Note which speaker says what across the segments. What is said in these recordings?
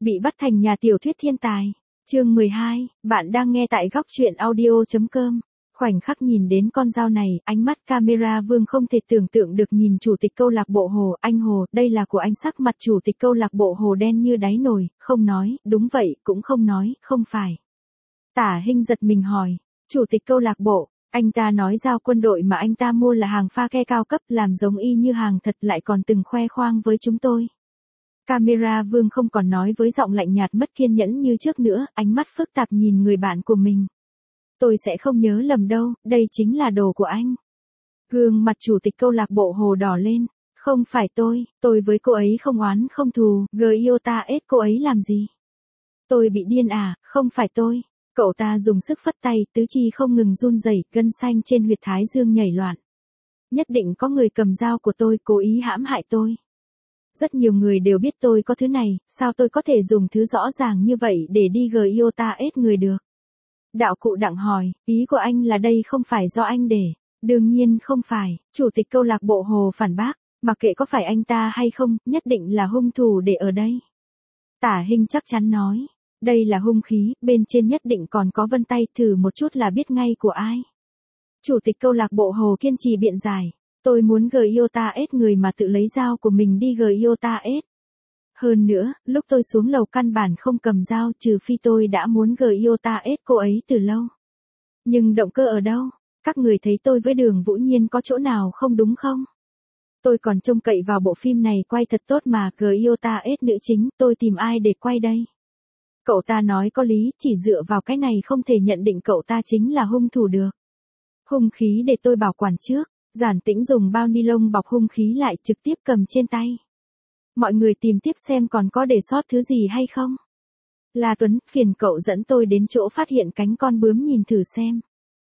Speaker 1: Bị bắt thành nhà tiểu thuyết thiên tài. Chương 12, bạn đang nghe tại góc truyện audio.com. Khoảnh khắc nhìn đến con dao này, ánh mắt camera Vương không thể tưởng tượng được nhìn chủ tịch câu lạc bộ Hồ, anh Hồ, đây là của anh. Sắc mặt chủ tịch câu lạc bộ Hồ đen như đáy nồi, không nói, đúng vậy, cũng không nói, không phải. Tả Hinh giật mình hỏi, chủ tịch câu lạc bộ, anh ta nói dao quân đội mà anh ta mua là hàng pha ke cao cấp, làm giống y như hàng thật, lại còn từng khoe khoang với chúng tôi. Camera Vương không còn nói với giọng lạnh nhạt mất kiên nhẫn như trước nữa, ánh mắt phức tạp nhìn người bạn của mình. Tôi sẽ không nhớ lầm đâu, đây chính là đồ của anh. Gương mặt chủ tịch câu lạc bộ Hồ đỏ lên. Không phải tôi với cô ấy không oán không thù, Giota ết cô ấy làm gì? Tôi bị điên à, không phải tôi. Cậu ta dùng sức phất tay, tứ chi không ngừng run rẩy, gân xanh trên huyệt thái dương nhảy loạn. Nhất định có người cầm dao của tôi cố ý hãm hại tôi. Rất nhiều người đều biết tôi có thứ này, sao tôi có thể dùng thứ rõ ràng như vậy để đi Giota ết người được? Đạo cụ Đặng hỏi, ý của anh là đây không phải do anh để. Đương nhiên không phải, chủ tịch câu lạc bộ Hồ phản bác, mặc kệ có phải anh ta hay không, nhất định là hung thủ để ở đây. Tả Hinh chắc chắn nói, đây là hung khí, bên trên nhất định còn có vân tay, thử một chút là biết ngay của ai. Chủ tịch câu lạc bộ Hồ kiên trì biện giải, tôi muốn Giota ết người mà tự lấy dao của mình đi Giota ết. Hơn nữa, lúc tôi xuống lầu căn bản không cầm dao, trừ phi tôi đã muốn Giota ết cô ấy từ lâu. Nhưng động cơ ở đâu? Các người thấy tôi với Đường Vũ Nhiên có chỗ nào không đúng không? Tôi còn trông cậy vào bộ phim này quay thật tốt mà, Giota ết nữ chính, tôi tìm ai để quay đây? Cậu ta nói có lý, chỉ dựa vào cái này không thể nhận định cậu ta chính là hung thủ được. Hung khí để tôi bảo quản trước. Giản Tĩnh dùng bao ni lông bọc hung khí lại, trực tiếp cầm trên tay. Mọi người tìm tiếp xem còn có để sót thứ gì hay không. La Tuấn, phiền cậu dẫn tôi đến chỗ phát hiện cánh con bướm nhìn thử xem.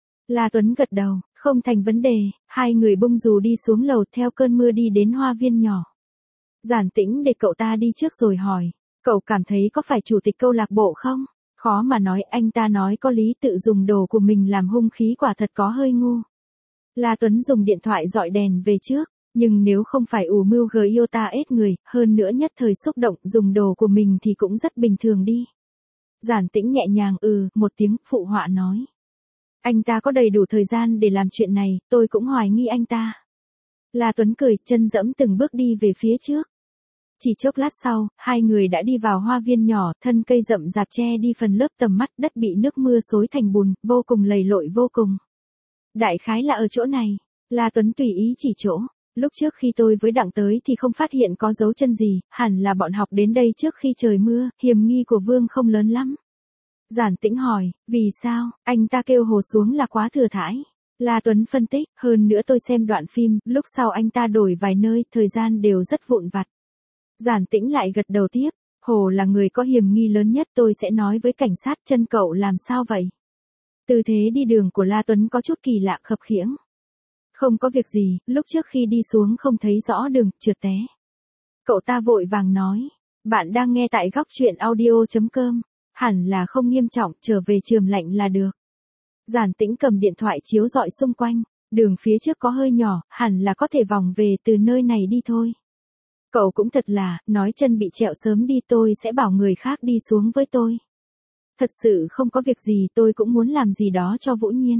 Speaker 1: La Tuấn gật đầu, không thành vấn đề, hai người bung dù đi xuống lầu theo cơn mưa đi đến hoa viên nhỏ. Giản Tĩnh để cậu ta đi trước rồi hỏi, cậu cảm thấy có phải chủ tịch câu lạc bộ không? Khó mà nói, anh ta nói có lý, tự dùng đồ của mình làm hung khí quả thật có hơi ngu. La Tuấn dùng điện thoại dọi đèn về trước, nhưng nếu không phải ủ mưu Giota ết người, hơn nữa nhất thời xúc động dùng đồ của mình thì cũng rất bình thường đi. Giản Tĩnh nhẹ nhàng một tiếng, phụ họa nói. Anh ta có đầy đủ thời gian để làm chuyện này, tôi cũng hoài nghi anh ta. La Tuấn cười, chân dẫm từng bước đi về phía trước. Chỉ chốc lát sau, hai người đã đi vào hoa viên nhỏ, thân cây rậm rạp che đi phần lớp tầm mắt, đất bị nước mưa xối thành bùn, vô cùng lầy lội vô cùng. Đại khái là ở chỗ này, La Tuấn tùy ý chỉ chỗ. Lúc trước khi tôi với Đặng tới thì không phát hiện có dấu chân gì, hẳn là bọn học đến đây trước khi trời mưa, hiểm nghi của Vương không lớn lắm. Giản Tĩnh hỏi, vì sao, anh ta kêu Hồ xuống là quá thừa thãi. La Tuấn phân tích, hơn nữa tôi xem đoạn phim, lúc sau anh ta đổi vài nơi, thời gian đều rất vụn vặt. Giản Tĩnh lại gật đầu tiếp, Hồ là người có hiểm nghi lớn nhất, tôi sẽ nói với cảnh sát. Chân cậu làm sao vậy? Tư thế đi đường của La Tuấn có chút kỳ lạ, khập khiễng. Không có việc gì, lúc trước khi đi xuống không thấy rõ đường, trượt té. Cậu ta vội vàng nói, bạn đang nghe tại góc truyện audio.com, hẳn là không nghiêm trọng, trở về trường lạnh là được. Giản Tĩnh cầm điện thoại chiếu dọi xung quanh, đường phía trước có hơi nhỏ, hẳn là có thể vòng về từ nơi này đi thôi. Cậu cũng thật là, nói chân bị trẹo sớm đi, tôi sẽ bảo người khác đi xuống với tôi. Thật sự không có việc gì, tôi cũng muốn làm gì đó cho Vũ Nhiên.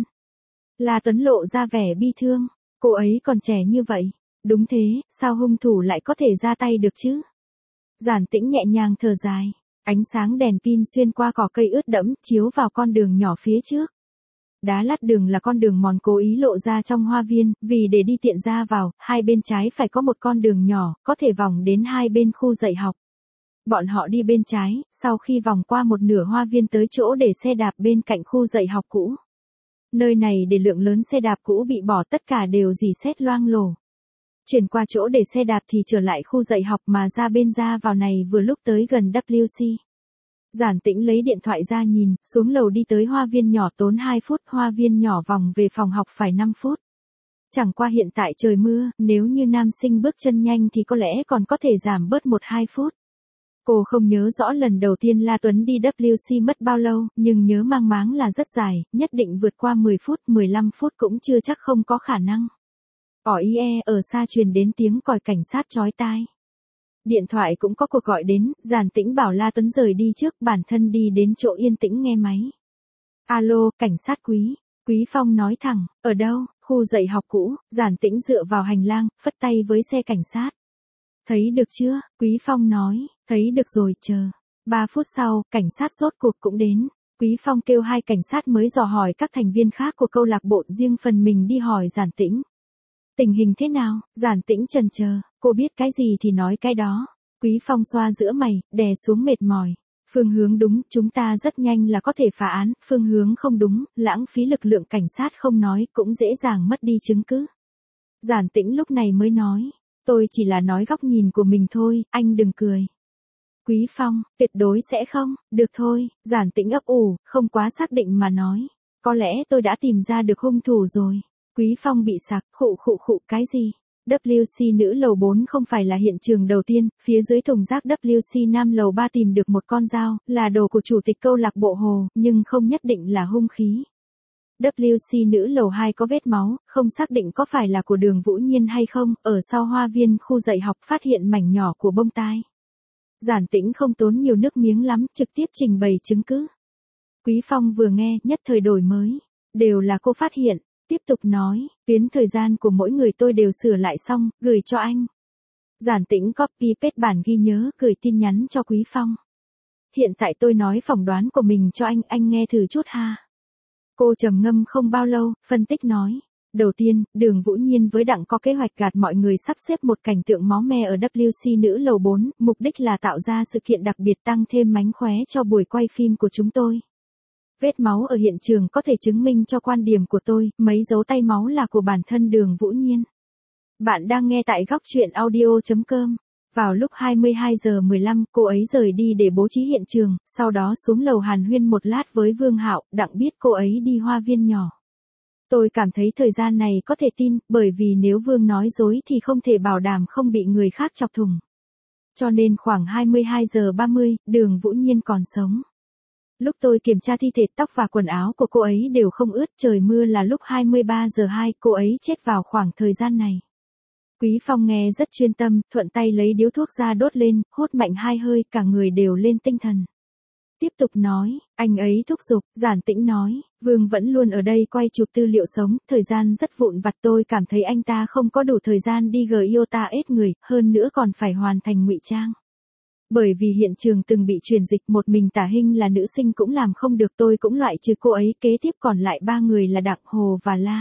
Speaker 1: La Tuấn lộ ra vẻ bi thương, cô ấy còn trẻ như vậy. Đúng thế, sao hung thủ lại có thể ra tay được chứ? Giản Tĩnh nhẹ nhàng thở dài, ánh sáng đèn pin xuyên qua cỏ cây ướt đẫm, chiếu vào con đường nhỏ phía trước. Đá lát đường là con đường mòn cố ý lộ ra trong hoa viên, vì để đi tiện ra vào, hai bên trái phải có một con đường nhỏ, có thể vòng đến hai bên khu dạy học. Bọn họ đi bên trái, sau khi vòng qua một nửa hoa viên tới chỗ để xe đạp bên cạnh khu dạy học cũ. Nơi này để lượng lớn xe đạp cũ bị bỏ, tất cả đều rỉ sét loang lổ. Chuyển qua chỗ để xe đạp thì trở lại khu dạy học, mà ra bên ra vào này vừa lúc tới gần WC. Giản Tĩnh lấy điện thoại ra nhìn, xuống lầu đi tới hoa viên nhỏ tốn 2 phút, hoa viên nhỏ vòng về phòng học phải 5 phút. Chẳng qua hiện tại trời mưa, nếu như nam sinh bước chân nhanh thì có lẽ còn có thể giảm bớt 1-2 phút. Cô không nhớ rõ lần đầu tiên La Tuấn đi WC mất bao lâu, nhưng nhớ mang máng là rất dài, nhất định vượt qua 10 phút, 15 phút cũng chưa chắc không có khả năng. Ở xa truyền đến tiếng còi cảnh sát chói tai. Điện thoại cũng có cuộc gọi đến, Giản Tĩnh bảo La Tuấn rời đi trước, bản thân đi đến chỗ yên tĩnh nghe máy. Alo, cảnh sát Quý. Quý Phong nói thẳng, ở đâu? Khu dạy học cũ. Giản Tĩnh dựa vào hành lang, phất tay với xe cảnh sát. Thấy được chưa? Quý Phong nói, thấy được rồi, chờ. 3 phút sau, cảnh sát rốt cuộc cũng đến. Quý Phong kêu 2 cảnh sát mới dò hỏi các thành viên khác của câu lạc bộ, riêng phần mình đi hỏi Giản Tĩnh. Tình hình thế nào? Giản Tĩnh chần chờ, cô biết cái gì thì nói cái đó. Quý Phong xoa giữa mày, đè xuống mệt mỏi. Phương hướng đúng, chúng ta rất nhanh là có thể phá án, phương hướng không đúng, lãng phí lực lượng cảnh sát không nói, cũng dễ dàng mất đi chứng cứ. Giản Tĩnh lúc này mới nói, tôi chỉ là nói góc nhìn của mình thôi, anh đừng cười. Quý Phong, tuyệt đối sẽ không, được thôi. Giản Tĩnh ấp ủ, không quá xác định mà nói. Có lẽ tôi đã tìm ra được hung thủ rồi. Quý Phong bị sặc, khụ cái gì? WC nữ lầu 4 không phải là hiện trường đầu tiên, phía dưới thùng rác WC nam lầu 3 tìm được một con dao, là đồ của chủ tịch câu lạc bộ Hồ, nhưng không nhất định là hung khí. WC nữ lầu 2 có vết máu, không xác định có phải là của Đường Vũ Nhiên hay không, ở sau hoa viên khu dạy học phát hiện mảnh nhỏ của bông tai. Giản Tĩnh không tốn nhiều nước miếng lắm, trực tiếp trình bày chứng cứ. Quý Phong vừa nghe, nhất thời đổi mới. Đều là cô phát hiện. Tiếp tục nói, tuyến thời gian của mỗi người tôi đều sửa lại xong, gửi cho anh. Giản Tĩnh copy paste bản ghi nhớ, gửi tin nhắn cho Quý Phong. Hiện tại tôi nói phỏng đoán của mình cho anh nghe thử chút ha. Cô trầm ngâm không bao lâu, phân tích nói. Đầu tiên, Đường Vũ Nhiên với Đặng có kế hoạch gạt mọi người sắp xếp một cảnh tượng máu me ở WC nữ lầu 4, mục đích là tạo ra sự kiện đặc biệt tăng thêm mánh khóe cho buổi quay phim của chúng tôi. Vết máu ở hiện trường có thể chứng minh cho quan điểm của tôi, mấy dấu tay máu là của bản thân Đường Vũ Nhiên. Bạn đang nghe tại góc truyện audio.com. Vào lúc 22 giờ 15, cô ấy rời đi để bố trí hiện trường, sau đó xuống lầu hàn huyên một lát với Vương Hạo, Đặng biết cô ấy đi hoa viên nhỏ. Tôi cảm thấy thời gian này có thể tin, bởi vì nếu Vương nói dối thì không thể bảo đảm không bị người khác chọc thủng. Cho nên khoảng 22 giờ 30, Đường Vũ Nhiên còn sống. Lúc tôi kiểm tra thi thể, tóc và quần áo của cô ấy đều không ướt, trời mưa là lúc 23 giờ 2, cô ấy chết vào khoảng thời gian này. Quý Phong nghe rất chuyên tâm, thuận tay lấy điếu thuốc ra đốt lên, hút mạnh 2 hơi, cả người đều lên tinh thần. Tiếp tục nói, anh ấy thúc giục. Giản Tĩnh nói, Vương vẫn luôn ở đây quay chụp tư liệu sống, thời gian rất vụn vặt, tôi cảm thấy anh ta không có đủ thời gian đi Giota ết người, hơn nữa còn phải hoàn thành ngụy trang. Bởi vì hiện trường từng bị truyền dịch, một mình Tả Hinh là nữ sinh cũng làm không được, tôi cũng loại trừ cô ấy, kế tiếp còn lại 3 người là Đặng, Hồ và La.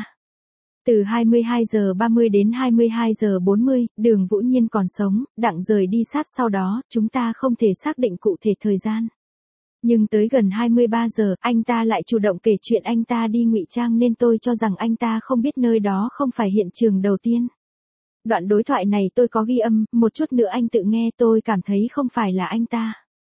Speaker 1: Từ 22 giờ 30 đến 22 giờ 40, Đường Vũ Nhiên còn sống, Đặng rời đi sát sau đó, chúng ta không thể xác định cụ thể thời gian. Nhưng tới gần 23 giờ, anh ta lại chủ động kể chuyện anh ta đi ngụy trang nên tôi cho rằng anh ta không biết nơi đó không phải hiện trường đầu tiên. Đoạn đối thoại này tôi có ghi âm, một chút nữa anh tự nghe, tôi cảm thấy không phải là anh ta.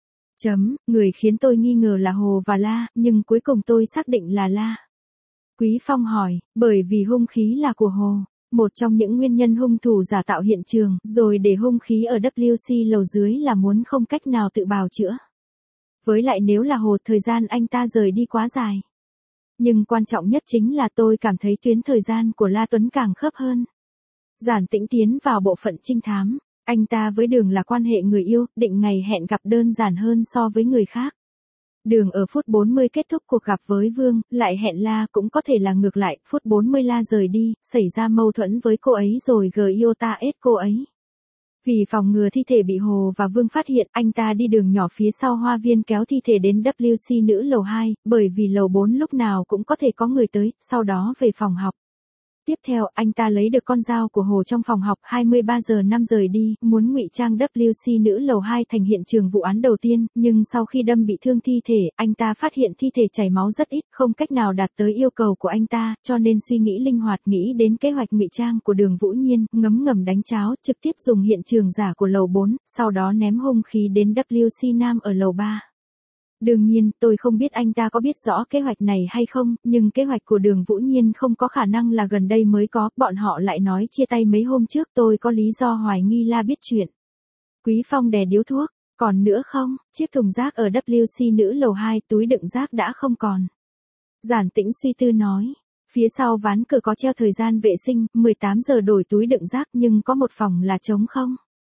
Speaker 1: Người khiến tôi nghi ngờ là Hồ và La, nhưng cuối cùng tôi xác định là La. Quý Phong hỏi, bởi vì hung khí là của Hồ. Một trong những nguyên nhân hung thủ giả tạo hiện trường, rồi để hung khí ở WC lầu dưới là muốn không cách nào tự bào chữa. Với lại nếu là Hồ, thời gian anh ta rời đi quá dài. Nhưng quan trọng nhất chính là tôi cảm thấy tuyến thời gian của La Tuấn càng khớp hơn. Giản Tĩnh tiến vào bộ phận trinh thám. Anh ta với Đường là quan hệ người yêu, định ngày hẹn gặp đơn giản hơn so với người khác. Đường ở phút 40 kết thúc cuộc gặp với Vương, lại hẹn La, cũng có thể là ngược lại, phút 40 La rời đi, xảy ra mâu thuẫn với cô ấy rồi Giota ết cô ấy. Vì phòng ngừa thi thể bị Hồ và Vương phát hiện, anh ta đi đường nhỏ phía sau hoa viên kéo thi thể đến WC nữ lầu 2, bởi vì lầu 4 lúc nào cũng có thể có người tới, sau đó về phòng học. Tiếp theo, anh ta lấy được con dao của Hồ trong phòng học, 23 giờ 5 rời đi, muốn ngụy trang WC nữ lầu 2 thành hiện trường vụ án đầu tiên, nhưng sau khi đâm bị thương thi thể, anh ta phát hiện thi thể chảy máu rất ít, không cách nào đạt tới yêu cầu của anh ta, cho nên suy nghĩ linh hoạt, nghĩ đến kế hoạch ngụy trang của Đường Vũ Nhiên, ngấm ngầm đánh cháo, trực tiếp dùng hiện trường giả của lầu 4, sau đó ném hung khí đến WC nam ở lầu 3. Đương nhiên, tôi không biết anh ta có biết rõ kế hoạch này hay không, nhưng kế hoạch của Đường Vũ Nhiên không có khả năng là gần đây mới có, bọn họ lại nói chia tay mấy hôm trước, tôi có lý do hoài nghi La biết chuyện. Quý Phong đè điếu thuốc, còn nữa không, chiếc thùng rác ở WC nữ lầu 2, túi đựng rác đã không còn. Giản Tĩnh suy tư nói, phía sau ván cửa có treo thời gian vệ sinh, 18 giờ đổi túi đựng rác nhưng có một phòng là trống không.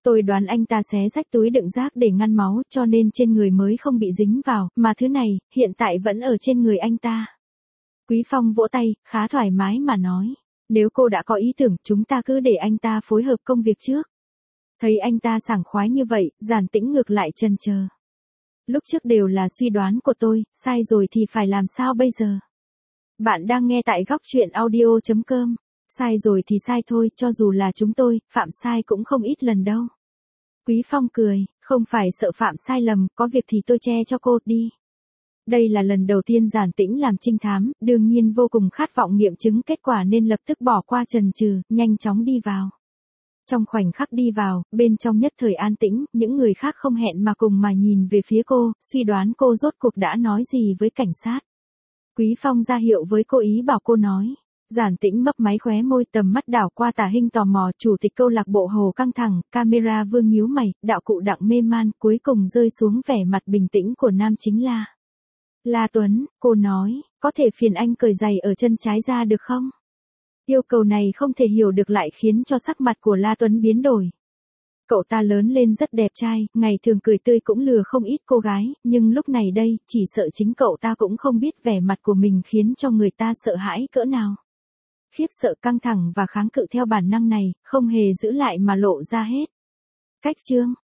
Speaker 1: Tôi đoán anh ta xé rách túi đựng rác để ngăn máu cho nên trên người mới không bị dính vào, mà thứ này, hiện tại vẫn ở trên người anh ta. Quý Phong vỗ tay, khá thoải mái mà nói. Nếu cô đã có ý tưởng, chúng ta cứ để anh ta phối hợp công việc trước. Thấy anh ta sảng khoái như vậy, Giản Tĩnh ngược lại chần chờ. Lúc trước đều là suy đoán của tôi, sai rồi thì phải làm sao bây giờ? Bạn đang nghe tại góc truyện audio.com. Sai rồi thì sai thôi, cho dù là chúng tôi, phạm sai cũng không ít lần đâu. Quý Phong cười, không phải sợ phạm sai lầm, có việc thì tôi che cho cô đi. Đây là lần đầu tiên Giản Tĩnh làm trinh thám, đương nhiên vô cùng khát vọng nghiệm chứng kết quả nên lập tức bỏ qua chần chừ, nhanh chóng đi vào. Trong khoảnh khắc đi vào, bên trong nhất thời an tĩnh, những người khác không hẹn mà cùng mà nhìn về phía cô, suy đoán cô rốt cuộc đã nói gì với cảnh sát. Quý Phong ra hiệu với cô ý bảo cô nói. Giản Tĩnh mấp máy khóe môi, tầm mắt đảo qua Tả Hinh tò mò. Chủ tịch câu lạc bộ Hồ căng thẳng, camera Vương nhíu mày, đạo cụ Đặng mê man, cuối cùng rơi xuống vẻ mặt bình tĩnh của nam chính La Tuấn. Cô nói, có thể phiền anh cởi giày ở chân trái ra được không? Yêu cầu này không thể hiểu được lại khiến cho sắc mặt của La Tuấn biến đổi. Cậu ta lớn lên rất đẹp trai, ngày thường cười tươi cũng lừa không ít cô gái, nhưng lúc này đây, chỉ sợ chính cậu ta cũng không biết vẻ mặt của mình khiến cho người ta sợ hãi cỡ nào. Khiếp sợ, căng thẳng và kháng cự theo bản năng này, không hề giữ lại mà lộ ra hết. Cách chương